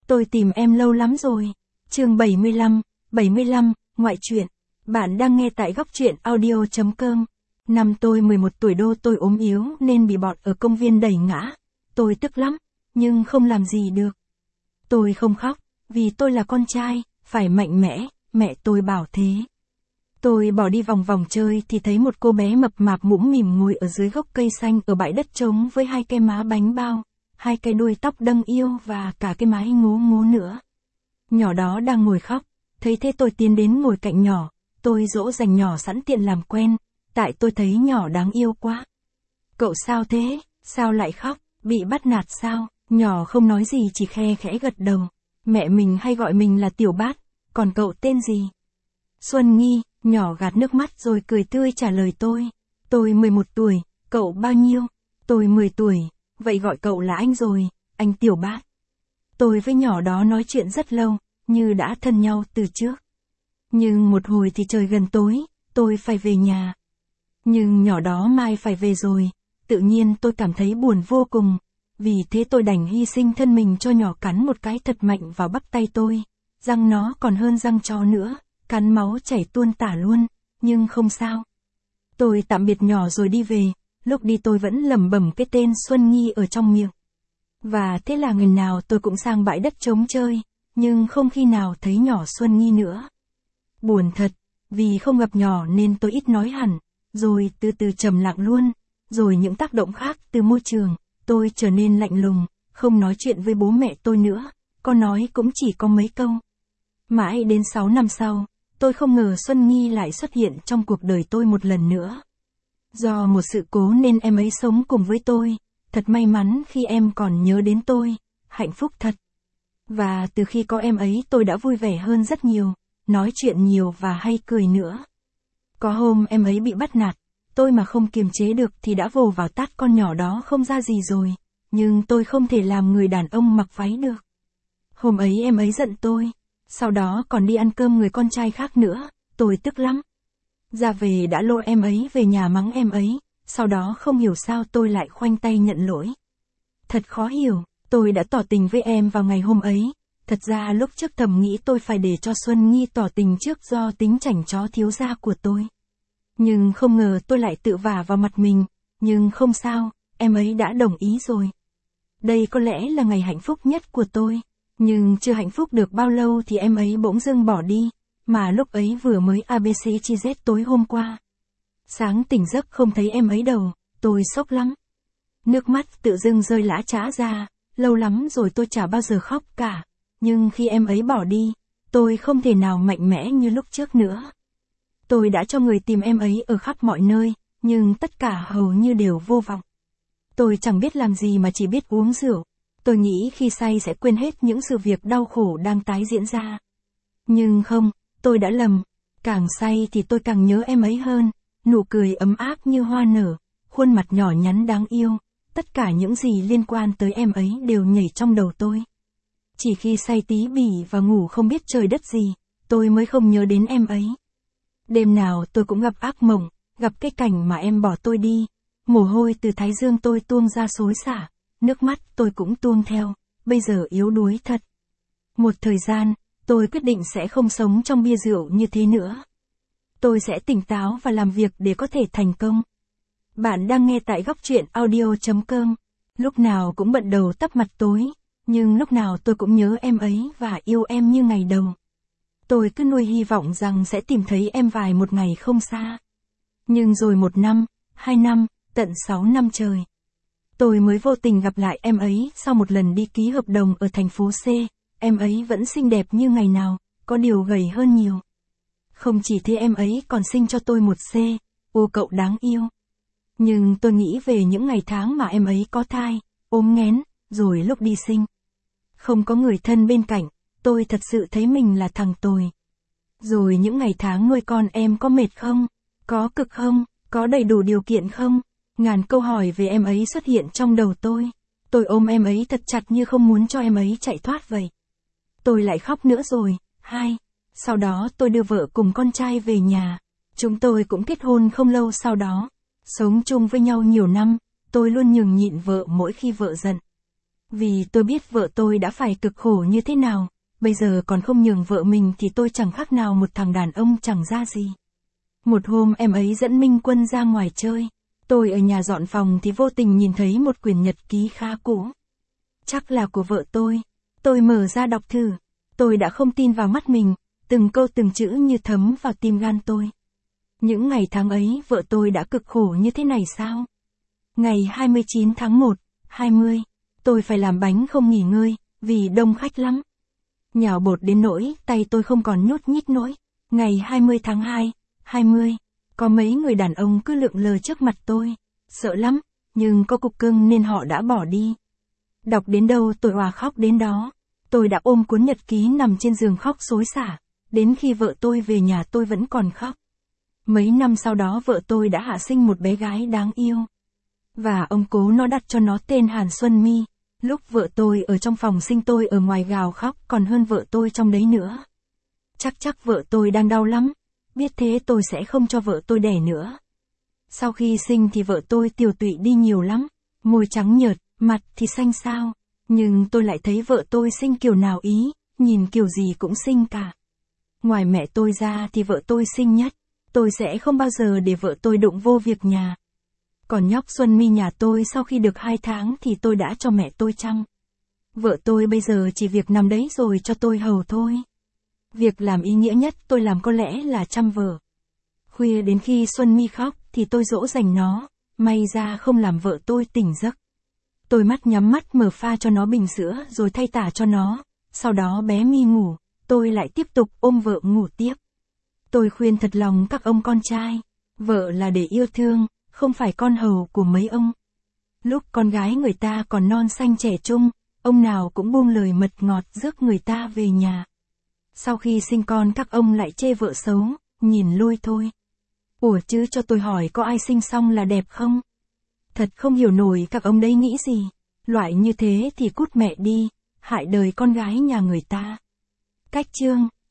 Tôi tìm em lâu lắm rồi. Chương 75, ngoại truyện. Bạn đang nghe tại góc truyện audio.com. Năm tôi 11 tuổi tôi ốm yếu nên bị bọn ở công viên đẩy ngã. Tôi tức lắm, nhưng không làm gì được. Tôi không khóc, vì tôi là con trai, phải mạnh mẽ, mẹ tôi bảo thế. Tôi bỏ đi vòng vòng chơi thì thấy một cô bé mập mạp mũm mỉm ngồi ở dưới gốc cây xanh ở bãi đất trống với hai cái má bánh bao, hai cái đuôi tóc đâng yêu và cả cái mái ngố ngố nữa. Nhỏ đó đang ngồi khóc, thấy thế tôi tiến đến ngồi cạnh nhỏ, tôi dỗ dành nhỏ sẵn tiện làm quen, tại tôi thấy nhỏ đáng yêu quá. Cậu sao thế, sao lại khóc, bị bắt nạt sao? Nhỏ không nói gì chỉ khe khẽ gật đầu. Mẹ mình hay gọi mình là Tiểu Bát, còn cậu tên gì? Xuân Nghi. Nhỏ gạt nước mắt rồi cười tươi trả lời tôi. Tôi 11 tuổi, cậu bao nhiêu? Tôi 10 tuổi, vậy gọi cậu là anh rồi, anh Tiểu Bát. Tôi với nhỏ đó nói chuyện rất lâu, như đã thân nhau từ trước. Nhưng một hồi thì trời gần tối, tôi phải về nhà. Nhưng nhỏ đó mai phải về rồi, tự nhiên tôi cảm thấy buồn vô cùng. Vì thế tôi đành hy sinh thân mình cho nhỏ cắn một cái thật mạnh vào bắp tay tôi. Răng nó còn hơn răng chó nữa. Cắn máu chảy tuôn tả luôn, nhưng không sao. Tôi tạm biệt nhỏ rồi đi về, lúc đi tôi vẫn lẩm bẩm cái tên Xuân Nghi ở trong miệng. Và thế là ngày nào tôi cũng sang bãi đất trống chơi, nhưng không khi nào thấy nhỏ Xuân Nghi nữa. Buồn thật, vì không gặp nhỏ nên tôi ít nói hẳn, rồi từ từ trầm lặng luôn, rồi những tác động khác từ môi trường, tôi trở nên lạnh lùng, không nói chuyện với bố mẹ tôi nữa, có nói cũng chỉ có mấy câu. Mãi đến 6 năm sau, tôi không ngờ Xuân Nghi lại xuất hiện trong cuộc đời tôi một lần nữa. Do một sự cố nên em ấy sống cùng với tôi, thật may mắn khi em còn nhớ đến tôi, hạnh phúc thật. Và từ khi có em ấy tôi đã vui vẻ hơn rất nhiều, nói chuyện nhiều và hay cười nữa. Có hôm em ấy bị bắt nạt, tôi mà không kiềm chế được thì đã vồ vào tát con nhỏ đó không ra gì rồi, nhưng tôi không thể làm người đàn ông mặc váy được. Hôm ấy em ấy giận tôi. Sau đó còn đi ăn cơm người con trai khác nữa, tôi tức lắm. Ra về đã lôi em ấy về nhà mắng em ấy, sau đó không hiểu sao tôi lại khoanh tay nhận lỗi. Thật khó hiểu, tôi đã tỏ tình với em vào ngày hôm ấy, thật ra lúc trước thầm nghĩ tôi phải để cho Xuân Nghi tỏ tình trước do tính chảnh chó thiếu gia của tôi. Nhưng không ngờ tôi lại tự vả vào mặt mình, nhưng không sao, em ấy đã đồng ý rồi. Đây có lẽ là ngày hạnh phúc nhất của tôi. Nhưng chưa hạnh phúc được bao lâu thì em ấy bỗng dưng bỏ đi, mà lúc ấy vừa mới ABC chi Z tối hôm qua. Sáng tỉnh giấc không thấy em ấy đâu, tôi sốc lắm. Nước mắt tự dưng rơi lã chã ra, lâu lắm rồi tôi chả bao giờ khóc cả. Nhưng khi em ấy bỏ đi, tôi không thể nào mạnh mẽ như lúc trước nữa. Tôi đã cho người tìm em ấy ở khắp mọi nơi, nhưng tất cả hầu như đều vô vọng. Tôi chẳng biết làm gì mà chỉ biết uống rượu. Tôi nghĩ khi say sẽ quên hết những sự việc đau khổ đang tái diễn ra. Nhưng không, tôi đã lầm. Càng say thì tôi càng nhớ em ấy hơn. Nụ cười ấm áp như hoa nở, khuôn mặt nhỏ nhắn đáng yêu. Tất cả những gì liên quan tới em ấy đều nhảy trong đầu tôi. Chỉ khi say tí bỉ và ngủ không biết trời đất gì, tôi mới không nhớ đến em ấy. Đêm nào tôi cũng gặp ác mộng, gặp cái cảnh mà em bỏ tôi đi. Mồ hôi từ thái dương tôi tuôn ra xối xả. Nước mắt tôi cũng tuôn theo, bây giờ yếu đuối thật. Một thời gian, tôi quyết định sẽ không sống trong bia rượu như thế nữa. Tôi sẽ tỉnh táo và làm việc để có thể thành công. Bạn đang nghe tại góc truyện audio.com. Lúc nào cũng bận đầu tắp mặt tối, nhưng lúc nào tôi cũng nhớ em ấy và yêu em như ngày đầu. Tôi cứ nuôi hy vọng rằng sẽ tìm thấy em vài một ngày không xa. Nhưng rồi 1 năm, 2 năm, tận 6 năm trời. Tôi mới vô tình gặp lại em ấy sau một lần đi ký hợp đồng ở thành phố C, em ấy vẫn xinh đẹp như ngày nào, có điều gầy hơn nhiều. Không chỉ thế em ấy còn sinh cho tôi một C, ô cậu đáng yêu. Nhưng tôi nghĩ về những ngày tháng mà em ấy có thai, ốm nghén, rồi lúc đi sinh. Không có người thân bên cạnh, tôi thật sự thấy mình là thằng tồi. Rồi những ngày tháng nuôi con em có mệt không? Có cực không? Có đầy đủ điều kiện không? Ngàn câu hỏi về em ấy xuất hiện trong đầu tôi. Tôi ôm em ấy thật chặt như không muốn cho em ấy chạy thoát vậy. Tôi lại khóc nữa rồi. Sau đó tôi đưa vợ cùng con trai về nhà. Chúng tôi cũng kết hôn không lâu sau đó. Sống chung với nhau nhiều năm, tôi luôn nhường nhịn vợ mỗi khi vợ giận. Vì tôi biết vợ tôi đã phải cực khổ như thế nào, bây giờ còn không nhường vợ mình thì tôi chẳng khác nào một thằng đàn ông chẳng ra gì. Một hôm em ấy dẫn Minh Quân ra ngoài chơi. Tôi ở nhà dọn phòng thì vô tình nhìn thấy một quyển nhật ký khá cũ. Chắc là của vợ tôi. Tôi mở ra đọc thử. Tôi đã không tin vào mắt mình, từng câu từng chữ như thấm vào tim gan tôi. Những ngày tháng ấy vợ tôi đã cực khổ như thế này sao? Ngày 29 tháng 1, 20, tôi phải làm bánh không nghỉ ngơi, vì đông khách lắm. Nhào bột đến nỗi tay tôi không còn nhúc nhích nổi. Ngày 20 tháng 2, 20, có mấy người đàn ông cứ lượn lờ trước mặt tôi. Sợ lắm, nhưng có cục cưng nên họ đã bỏ đi. Đọc đến đâu tôi òa khóc đến đó. Tôi đã ôm cuốn nhật ký nằm trên giường khóc xối xả. Đến khi vợ tôi về nhà tôi vẫn còn khóc. Mấy năm sau đó vợ tôi đã hạ sinh một bé gái đáng yêu. Và ông cố nó đặt cho nó tên Hàn Xuân My. Lúc vợ tôi ở trong phòng sinh tôi ở ngoài gào khóc còn hơn vợ tôi trong đấy nữa. Chắc vợ tôi đang đau lắm. Biết thế tôi sẽ không cho vợ tôi đẻ nữa. Sau khi sinh thì vợ tôi tiều tụy đi nhiều lắm. Môi trắng nhợt, mặt thì xanh xao. Nhưng tôi lại thấy vợ tôi xinh kiểu nào ý, nhìn kiểu gì cũng xinh cả. Ngoài mẹ tôi ra thì vợ tôi xinh nhất. Tôi sẽ không bao giờ để vợ tôi đụng vô việc nhà. Còn nhóc Xuân My nhà tôi sau khi được 2 tháng thì tôi đã cho mẹ tôi chăm. Vợ tôi bây giờ chỉ việc nằm đấy rồi cho tôi hầu thôi. Việc làm ý nghĩa nhất tôi làm có lẽ là chăm vợ. Khuya đến khi Xuân My khóc thì tôi dỗ dành nó, may ra không làm vợ tôi tỉnh giấc. Tôi nhắm mắt mở pha cho nó bình sữa rồi thay tả cho nó, sau đó bé My ngủ, tôi lại tiếp tục ôm vợ ngủ tiếp. Tôi khuyên thật lòng các ông con trai, vợ là để yêu thương, không phải con hầu của mấy ông. Lúc con gái người ta còn non xanh trẻ trung, ông nào cũng buông lời mật ngọt rước người ta về nhà. Sau khi sinh con các ông lại chê vợ xấu, nhìn lôi thôi. Ủa chứ cho tôi hỏi có ai sinh xong là đẹp không? Thật không hiểu nổi các ông đây nghĩ gì. Loại như thế thì cút mẹ đi, hại đời con gái nhà người ta. Cách chương